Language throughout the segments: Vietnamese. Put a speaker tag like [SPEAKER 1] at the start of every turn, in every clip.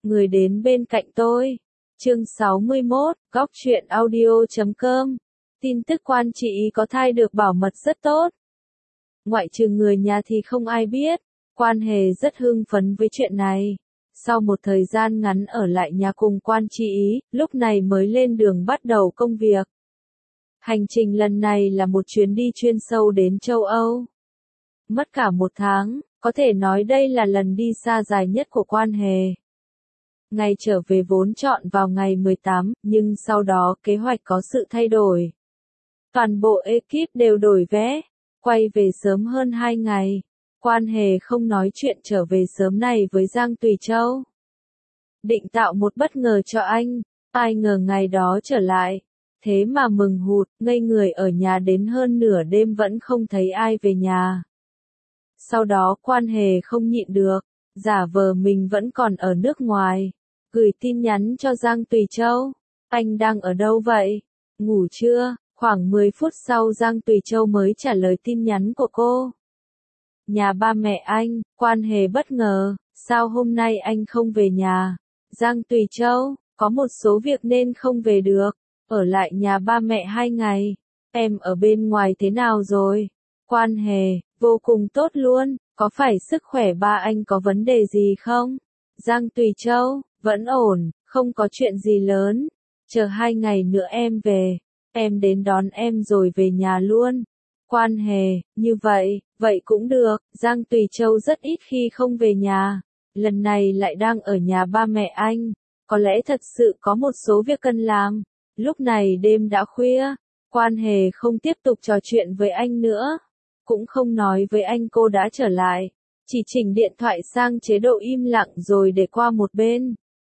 [SPEAKER 1] người đến bên cạnh tôi. Chương 61, Góc truyện audio.com. Tin tức quan chị có thai được bảo mật rất tốt. Ngoại trừ người nhà thì không ai biết. Quan Hề rất hưng phấn với chuyện này. Sau một thời gian ngắn ở lại nhà cùng quan chị, lúc này mới lên đường bắt đầu công việc. Hành trình lần này là một chuyến đi chuyên sâu đến châu Âu. Mất cả một tháng, có thể nói đây là lần đi xa dài nhất của Quan Hề. Ngày trở về vốn chọn vào ngày 18, nhưng sau đó kế hoạch có sự thay đổi. Toàn bộ ekip đều đổi vé, quay về sớm hơn 2 ngày. Quan Hề không nói chuyện trở về sớm này với Giang Tùy Châu. Định tạo một bất ngờ cho anh, ai ngờ ngày đó trở lại. Thế mà mừng hụt, ngây người ở nhà đến hơn nửa đêm vẫn không thấy ai về nhà. Sau đó Quan Hề không nhịn được, giả vờ mình vẫn còn ở nước ngoài. Gửi tin nhắn cho Giang Tùy Châu. Anh đang ở đâu vậy? Ngủ chưa? Khoảng 10 phút sau Giang Tùy Châu mới trả lời tin nhắn của cô. Nhà ba mẹ anh. Quan Hề bất ngờ, sao hôm nay anh không về nhà? Giang Tùy Châu, có một số việc nên không về được. Ở lại nhà ba mẹ 2 ngày. Em ở bên ngoài thế nào rồi? Quan Hề, vô cùng tốt luôn. Có phải sức khỏe ba anh có vấn đề gì không? Giang Tùy Châu, vẫn ổn, không có chuyện gì lớn. Chờ 2 ngày nữa em về. Em đến đón em rồi về nhà luôn. Quan Hề, như vậy cũng được. Giang Tùy Châu rất ít khi không về nhà. Lần này lại đang ở nhà ba mẹ anh. Có lẽ thật sự có một số việc cần làm. Lúc này đêm đã khuya. Quan Hề không tiếp tục trò chuyện với anh nữa. Cũng không nói với anh cô đã trở lại. Chỉ chỉnh điện thoại sang chế độ im lặng rồi để qua một bên.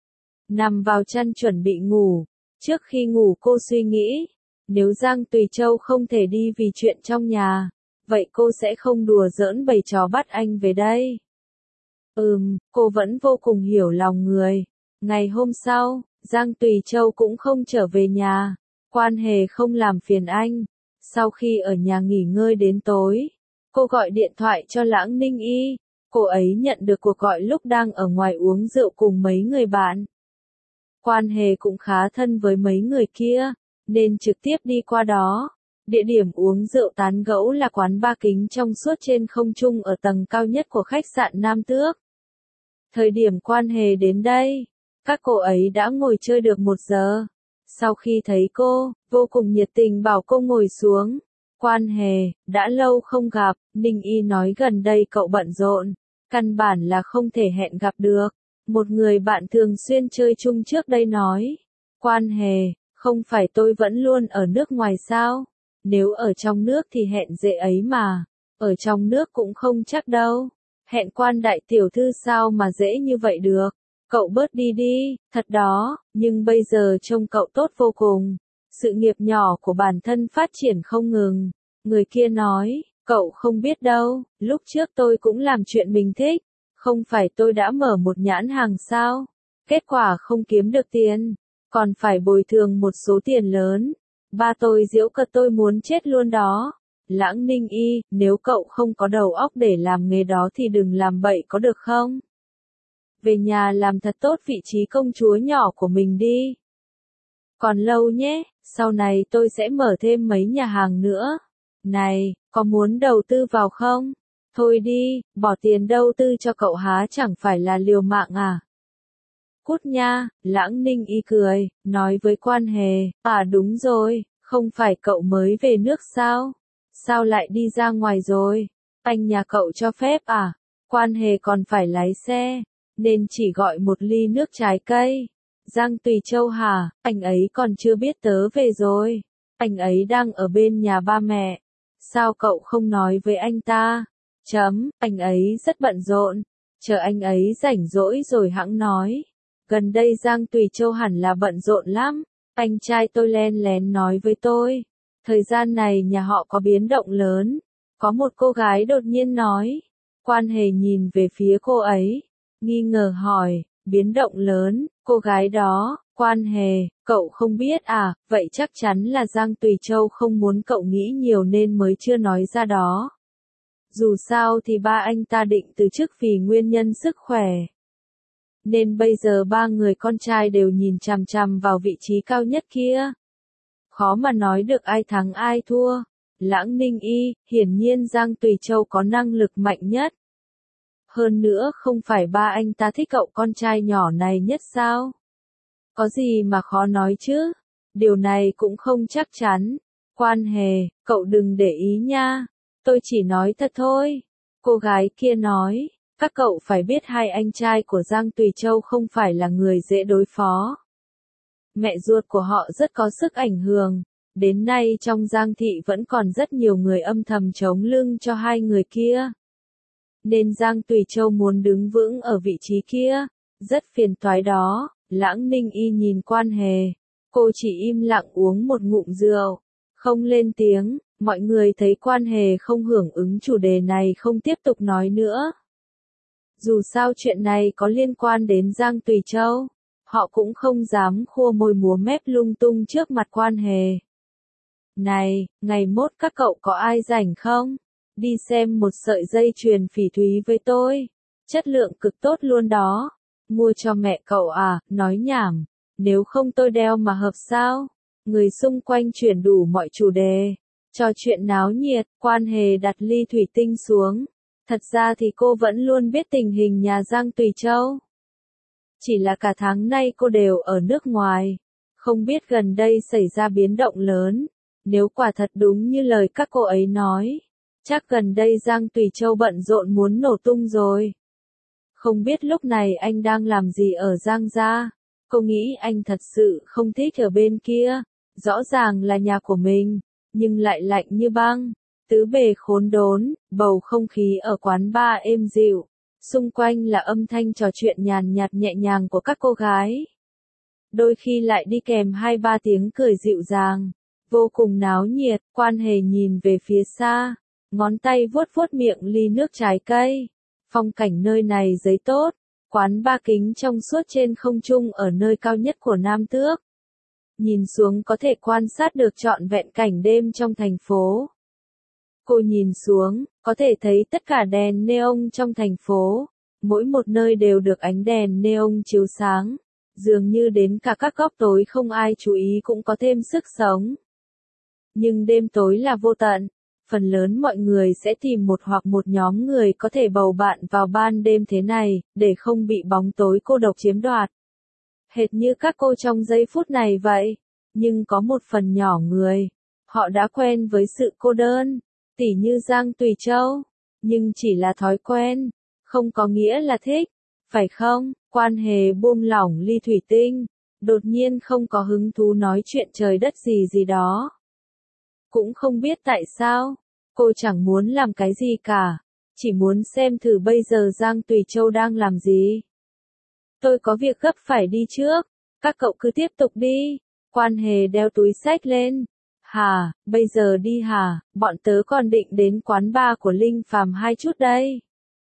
[SPEAKER 1] Nằm vào chăn chuẩn bị ngủ. Trước khi ngủ cô suy nghĩ. Nếu Giang Tùy Châu không thể đi vì chuyện trong nhà, vậy cô sẽ không đùa giỡn bày trò bắt anh về đây. Cô vẫn vô cùng hiểu lòng người. Ngày hôm sau, Giang Tùy Châu cũng không trở về nhà. Quan Hề không làm phiền anh. Sau khi ở nhà nghỉ ngơi đến tối, cô gọi điện thoại cho Lãng Ninh Y. Cô ấy nhận được cuộc gọi lúc đang ở ngoài uống rượu cùng mấy người bạn. Quan Hề cũng khá thân với mấy người kia, nên trực tiếp đi qua đó. Địa điểm uống rượu tán gẫu là quán ba kính trong suốt trên không trung ở tầng cao nhất của khách sạn Nam Tước. Thời điểm Quan Hề đến đây, các cô ấy đã ngồi chơi được 1 giờ. Sau khi thấy cô, vô cùng nhiệt tình bảo cô ngồi xuống. Quan Hề, đã lâu không gặp, Ninh Y nói gần đây cậu bận rộn, căn bản là không thể hẹn gặp được. Một người bạn thường xuyên chơi chung trước đây nói. Quan Hề, không phải tôi vẫn luôn ở nước ngoài sao? Nếu ở trong nước thì hẹn dễ ấy mà. Ở trong nước cũng không chắc đâu. Hẹn Quan đại tiểu thư sao mà dễ như vậy được. Cậu bớt đi đi, thật đó, nhưng bây giờ trông cậu tốt vô cùng. Sự nghiệp nhỏ của bản thân phát triển không ngừng. Người kia nói, cậu không biết đâu, lúc trước tôi cũng làm chuyện mình thích. Không phải tôi đã mở một nhãn hàng sao? Kết quả không kiếm được tiền. Còn phải bồi thường một số tiền lớn. Ba tôi giễu cợt tôi muốn chết luôn đó. Lãng Ninh Y, nếu cậu không có đầu óc để làm nghề đó thì đừng làm bậy có được không? Về nhà làm thật tốt vị trí công chúa nhỏ của mình đi. Còn lâu nhé, sau này tôi sẽ mở thêm mấy nhà hàng nữa. Này, có muốn đầu tư vào không? Thôi đi, bỏ tiền đầu tư cho cậu há chẳng phải là liều mạng à? Cút nha, Lãng Ninh Y cười, nói với Quan Hề, đúng rồi, không phải cậu mới về nước sao? Sao lại đi ra ngoài rồi? Anh nhà cậu cho phép à? Quan Hề còn phải lái xe, nên chỉ gọi một ly nước trái cây. Giang Tùy Châu hả, anh ấy còn chưa biết tớ về rồi. Anh ấy đang ở bên nhà ba mẹ. Sao cậu không nói với anh ta? Anh ấy rất bận rộn. Chờ anh ấy rảnh rỗi rồi hẵng nói. Gần đây Giang Tùy Châu hẳn là bận rộn lắm. Anh trai tôi len lén nói với tôi. Thời gian này nhà họ có biến động lớn. Có một cô gái đột nhiên nói. Quan Hề nhìn về phía cô ấy. Nghi ngờ hỏi, biến động lớn, cô gái đó, Quan Hề, cậu không biết à, vậy chắc chắn là Giang Tùy Châu không muốn cậu nghĩ nhiều nên mới chưa nói ra đó. Dù sao thì ba anh ta định từ chức vì nguyên nhân sức khỏe. nên bây giờ ba người con trai đều nhìn chằm chằm vào vị trí cao nhất kia. Khó mà nói được ai thắng ai thua. Lãng Ninh Y, hiển nhiên Giang Tùy Châu có năng lực mạnh nhất. Hơn nữa không phải ba anh ta thích cậu con trai nhỏ này nhất sao? Có gì mà khó nói chứ? Điều này cũng không chắc chắn. Quan Hề, cậu đừng để ý nha. Tôi chỉ nói thật thôi. Cô gái kia nói, các cậu phải biết hai anh trai của Giang Tùy Châu không phải là người dễ đối phó. Mẹ ruột của họ rất có sức ảnh hưởng. Đến nay trong Giang thị vẫn còn rất nhiều người âm thầm chống lưng cho hai người kia. Nên Giang Tùy Châu muốn đứng vững ở vị trí kia. Rất phiền toái đó. Lãng Ninh Y nhìn Quan Hề. Cô chỉ im lặng uống một ngụm rượu. Không lên tiếng. Mọi người thấy Quan Hề không hưởng ứng chủ đề này không tiếp tục nói nữa. Dù sao chuyện này có liên quan đến Giang Tùy Châu. Họ cũng không dám khua môi múa mép lung tung trước mặt Quan Hề. Này, ngày mốt các cậu có ai rảnh không? Đi xem một sợi dây chuyền phỉ thúy với tôi. Chất lượng cực tốt luôn đó. Mua cho mẹ cậu à, nói nhảm. Nếu không tôi đeo mà hợp sao? Người xung quanh chuyển đủ mọi chủ đề. Trò chuyện náo nhiệt, Quan Hề đặt ly thủy tinh xuống. Thật ra thì cô vẫn luôn biết tình hình nhà Giang Tùy Châu. Chỉ là cả tháng nay cô đều ở nước ngoài. Không biết gần đây xảy ra biến động lớn. Nếu quả thật đúng như lời các cô ấy nói. Chắc gần đây Giang Tùy Châu bận rộn muốn nổ tung rồi. Không biết lúc này anh đang làm gì ở Giang gia. Cô nghĩ anh thật sự không thích ở bên kia. Rõ ràng là nhà của mình. Nhưng lại lạnh như băng. Tứ bề khốn đốn, bầu không khí ở quán bar êm dịu. Xung quanh là âm thanh trò chuyện nhàn nhạt nhẹ nhàng của các cô gái. Đôi khi lại đi kèm 2-3 tiếng cười dịu dàng. Vô cùng náo nhiệt, Quan Hề nhìn về phía xa. Ngón tay vuốt vuốt miệng ly nước trái cây. Phong cảnh nơi này giấy tốt. Quán bar kính trong suốt trên không trung ở nơi cao nhất của Nam Tước. Nhìn xuống có thể quan sát được trọn vẹn cảnh đêm trong thành phố. Cô nhìn xuống, có thể thấy tất cả đèn neon trong thành phố. Mỗi một nơi đều được ánh đèn neon chiếu sáng. Dường như đến cả các góc tối không ai chú ý cũng có thêm sức sống. Nhưng đêm tối là vô tận. Phần lớn mọi người sẽ tìm một hoặc một nhóm người có thể bầu bạn vào ban đêm thế này, để không bị bóng tối cô độc chiếm đoạt. Hệt như các cô trong giây phút này vậy. Nhưng có một phần nhỏ người. Họ đã quen với sự cô đơn. Tỉ như Giang Tùy Châu. Nhưng chỉ là thói quen. Không có nghĩa là thích. Phải không? Quan Hề buông lỏng ly thủy tinh. Đột nhiên không có hứng thú nói chuyện trời đất gì gì đó. Cũng không biết tại sao. Cô chẳng muốn làm cái gì cả. Chỉ muốn xem thử bây giờ Giang Tùy Châu đang làm gì. Tôi có việc gấp phải đi trước. Các cậu cứ tiếp tục đi. Quan Hề đeo túi xách lên. Hả, bây giờ đi hả, bọn tớ còn định đến quán bar của Linh Phàm 2 chút đây.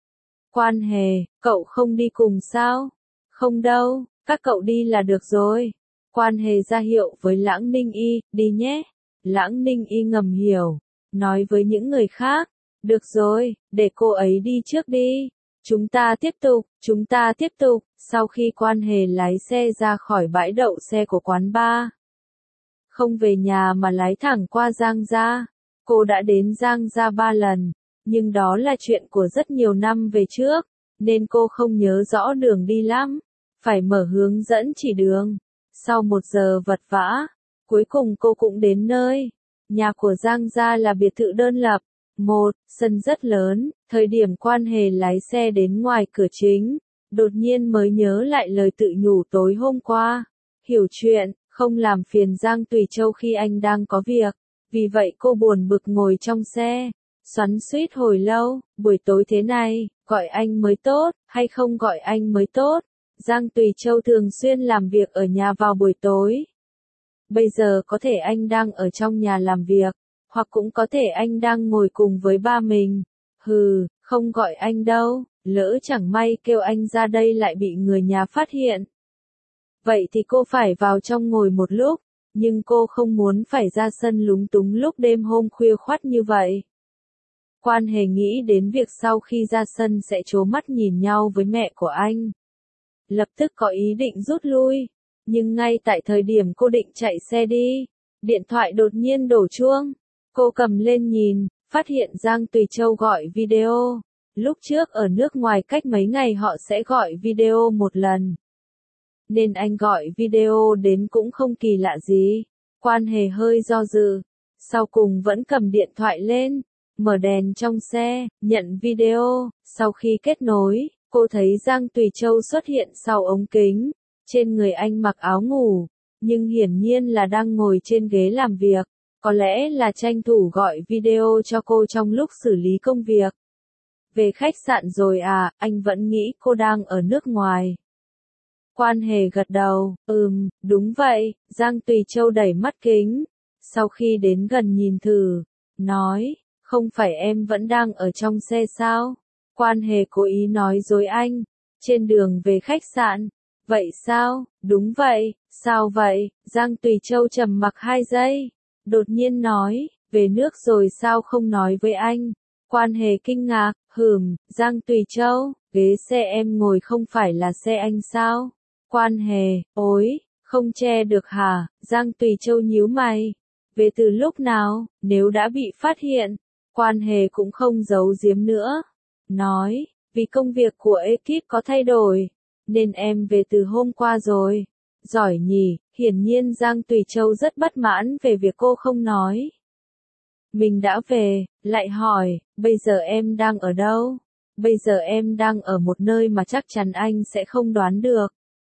[SPEAKER 1] Quan Hề, cậu không đi cùng sao? Không đâu, các cậu đi là được rồi. Quan Hề ra hiệu với Lãng Ninh Y, đi nhé. Lãng Ninh Y ngầm hiểu, nói với những người khác. Được rồi, để cô ấy đi trước đi. Chúng ta tiếp tục, sau khi Quan Hề lái xe ra khỏi bãi đậu xe của quán bar. Không về nhà mà lái thẳng qua Giang gia. Cô đã đến Giang gia 3 lần, nhưng đó là chuyện của rất nhiều năm về trước, nên cô không nhớ rõ đường đi lắm. Phải mở hướng dẫn chỉ đường. Sau 1 giờ vật vã, cuối cùng cô cũng đến nơi. Nhà của Giang gia là biệt thự đơn lập. Một sân rất lớn. Thời điểm Quan Hề lái xe đến ngoài cửa chính, đột nhiên mới nhớ lại lời tự nhủ tối hôm qua. Hiểu chuyện, không làm phiền Giang Tùy Châu khi anh đang có việc. Vì vậy cô buồn bực ngồi trong xe, xoắn xuýt hồi lâu. Buổi tối thế này, gọi anh mới tốt, hay không gọi anh mới tốt. Giang Tùy Châu thường xuyên làm việc ở nhà vào buổi tối. Bây giờ có thể anh đang ở trong nhà làm việc, hoặc cũng có thể anh đang ngồi cùng với ba mình. Không gọi anh đâu, lỡ chẳng may kêu anh ra đây lại bị người nhà phát hiện. Vậy thì cô phải vào trong ngồi một lúc, nhưng cô không muốn phải ra sân lúng túng lúc đêm hôm khuya khoắt như vậy. Quan Hề nghĩ đến việc sau khi ra sân sẽ trố mắt nhìn nhau với mẹ của anh. lập tức có ý định rút lui. Nhưng ngay tại thời điểm cô định chạy xe đi, điện thoại đột nhiên đổ chuông. Cô cầm lên nhìn, phát hiện Giang Tùy Châu gọi video. Lúc trước ở nước ngoài cách mấy ngày họ sẽ gọi video một lần. Nên anh gọi video đến cũng không kỳ lạ gì. Quan Hề hơi do dự, sau cùng vẫn cầm điện thoại lên, mở đèn trong xe, nhận video. Sau khi kết nối, cô thấy Giang Tùy Châu xuất hiện sau ống kính. Trên người anh mặc áo ngủ, nhưng hiển nhiên là đang ngồi trên ghế làm việc. Có lẽ là tranh thủ gọi video cho cô trong lúc xử lý công việc. Về khách sạn rồi à, anh vẫn nghĩ cô đang ở nước ngoài. Quan Hề gật đầu, đúng vậy. Giang Tùy Châu đẩy mắt kính. Sau khi đến gần nhìn thử, nói, không phải em vẫn đang ở trong xe sao? Quan Hề cố ý nói dối anh, trên đường về khách sạn. Vậy sao? Đúng vậy. Sao vậy? Giang Tùy Châu trầm mặc 2 giây. Đột nhiên nói, về nước rồi sao không nói với anh? Quan Hề kinh ngạc, Giang Tùy Châu, ghế xe em ngồi không phải là xe anh sao? Quan Hề, ối, không che được hả? Giang Tùy Châu nhíu mày. Về từ lúc nào, nếu đã bị phát hiện? Quan Hề cũng không giấu giếm nữa. Nói, vì công việc của ekip có thay đổi, nên em về từ hôm qua rồi. Giỏi nhỉ, hiển nhiên Giang Tùy Châu rất bất mãn về việc cô không nói. Mình đã về, lại hỏi, bây giờ em đang ở đâu? Bây giờ em đang ở một nơi mà chắc chắn anh sẽ không đoán được.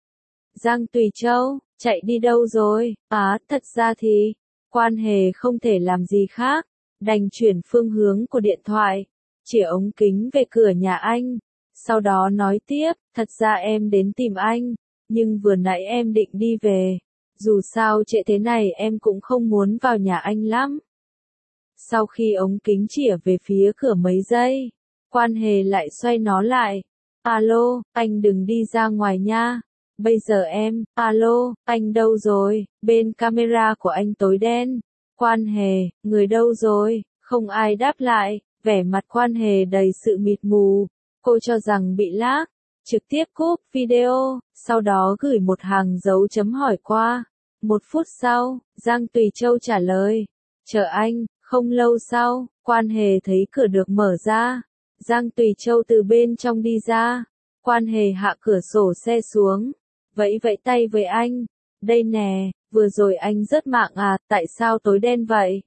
[SPEAKER 1] Giang Tùy Châu, chạy đi đâu rồi? Thật ra thì, Quan Hề không thể làm gì khác, đành chuyển phương hướng của điện thoại, chỉ ống kính về cửa nhà anh. Sau đó nói tiếp, thật ra em đến tìm anh, nhưng vừa nãy em định đi về. Dù sao trễ thế này em cũng không muốn vào nhà anh lắm. Sau khi ống kính chĩa về phía cửa mấy giây, Quan Hề lại xoay nó lại. Alo, anh đừng đi ra ngoài nha. Bây giờ em, alo, anh đâu rồi? Bên camera của anh tối đen. Quan Hề, người đâu rồi? Không ai đáp lại, vẻ mặt Quan Hề đầy sự mịt mù. Cô cho rằng bị lag, trực tiếp cúp video, sau đó gửi một hàng dấu chấm hỏi qua. 1 phút sau, Giang Tùy Châu trả lời, chờ anh. Không lâu sau, Quan Hề thấy cửa được mở ra. Giang Tùy Châu từ bên trong đi ra. Quan Hề hạ cửa sổ xe xuống, vẫy vẫy tay với anh. Đây nè, vừa rồi anh rớt mạng à, tại sao tối đen vậy?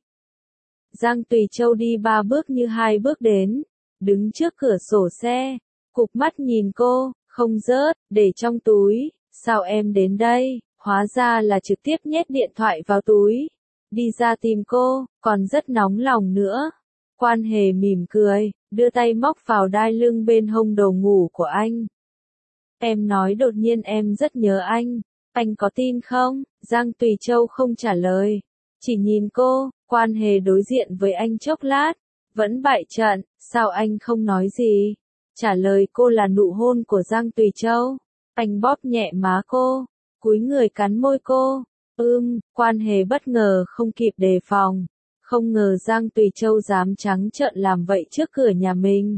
[SPEAKER 1] Giang Tùy Châu đi 3 bước như 2 bước đến, đứng trước cửa sổ xe, cụp mắt nhìn cô, không rớt, để trong túi. Sao em đến đây? Hóa ra là trực tiếp nhét điện thoại vào túi. Đi ra tìm cô, còn rất nóng lòng nữa. Quan Hề mỉm cười, đưa tay móc vào đai lưng bên hông đồ ngủ của anh. Em nói đột nhiên em rất nhớ anh có tin không? Giang Tùy Châu không trả lời, chỉ nhìn cô. Quan Hề đối diện với anh chốc lát, vẫn bại trận, sao anh không nói gì? Trả lời cô là nụ hôn của Giang Tùy Châu. Anh bóp nhẹ má cô, cúi người cắn môi cô. Quan Hề bất ngờ không kịp đề phòng, không ngờ Giang Tùy Châu dám trắng trợn làm vậy trước cửa nhà mình.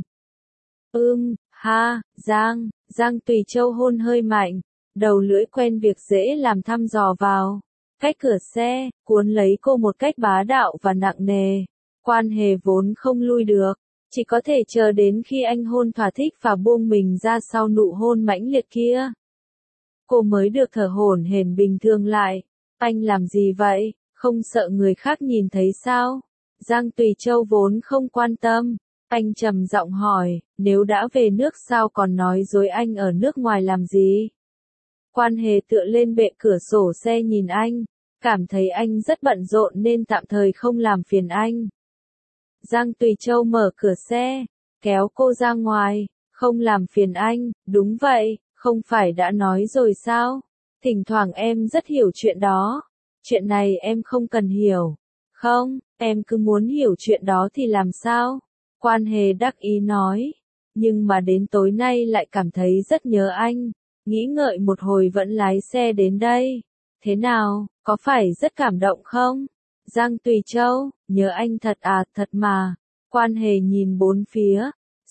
[SPEAKER 1] Giang Tùy Châu hôn hơi mạnh, đầu lưỡi quen việc dễ làm thăm dò vào, cách cửa xe, cuốn lấy cô một cách bá đạo và nặng nề. Quan Hề vốn không lui được, chỉ có thể chờ đến khi anh hôn thỏa thích và buông mình ra sau nụ hôn mãnh liệt kia. Cô mới được thở hổn hển bình thường lại. Anh làm gì vậy? Không sợ người khác nhìn thấy sao? Giang Tùy Châu vốn không quan tâm. Anh trầm giọng hỏi, nếu đã về nước sao còn nói dối anh ở nước ngoài làm gì? Quan Hề tựa lên bệ cửa sổ xe nhìn anh, cảm thấy anh rất bận rộn nên tạm thời không làm phiền anh. Giang Tùy Châu mở cửa xe, kéo cô ra ngoài, không làm phiền anh. Đúng vậy, không phải đã nói rồi sao? Thỉnh thoảng em rất hiểu chuyện đó. Chuyện này em không cần hiểu. Không, em cứ muốn hiểu chuyện đó thì làm sao? Quan Hề đắc ý nói. Nhưng mà đến tối nay lại cảm thấy rất nhớ anh. Nghĩ ngợi một hồi vẫn lái xe đến đây. Thế nào, có phải rất cảm động không? Giang Tùy Châu, nhớ anh thật à, thật mà. Quan Hề nhìn bốn phía.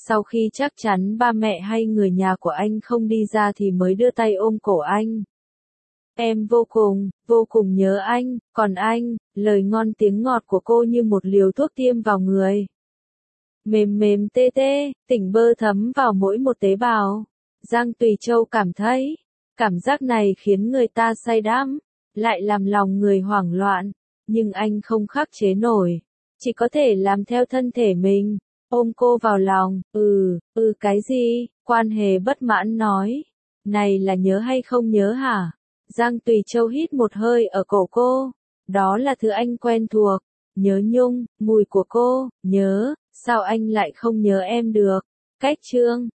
[SPEAKER 1] Sau khi chắc chắn ba mẹ hay người nhà của anh không đi ra thì mới đưa tay ôm cổ anh. Em vô cùng nhớ anh, còn anh, lời ngon tiếng ngọt của cô như một liều thuốc tiêm vào người. Mềm mềm tê tê, tỉnh bơ thấm vào mỗi một tế bào. Giang Tùy Châu cảm thấy, cảm giác này khiến người ta say đắm, lại làm lòng người hoảng loạn, nhưng anh không khắc chế nổi, chỉ có thể làm theo thân thể mình, ôm cô vào lòng. Cái gì? Quan Hề bất mãn nói. Này là nhớ hay không nhớ hả? Giang Tùy Châu hít một hơi ở cổ cô. Đó là thứ anh quen thuộc. Nhớ Nhung, mùi của cô, nhớ, sao anh lại không nhớ em được? Cách chương